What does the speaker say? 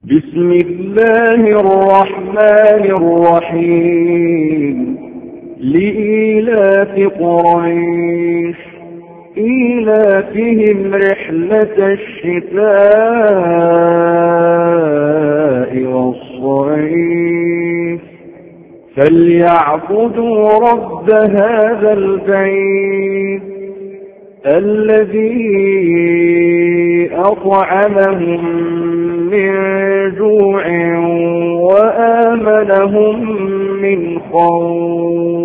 بسم الله الرحمن الرحيم لإيلاف قريش إيلافهم رحلة الشتاء والصيف فليعبدوا رب هذا البيت الذي أطعمهم من جوع وآمنهم من خوف.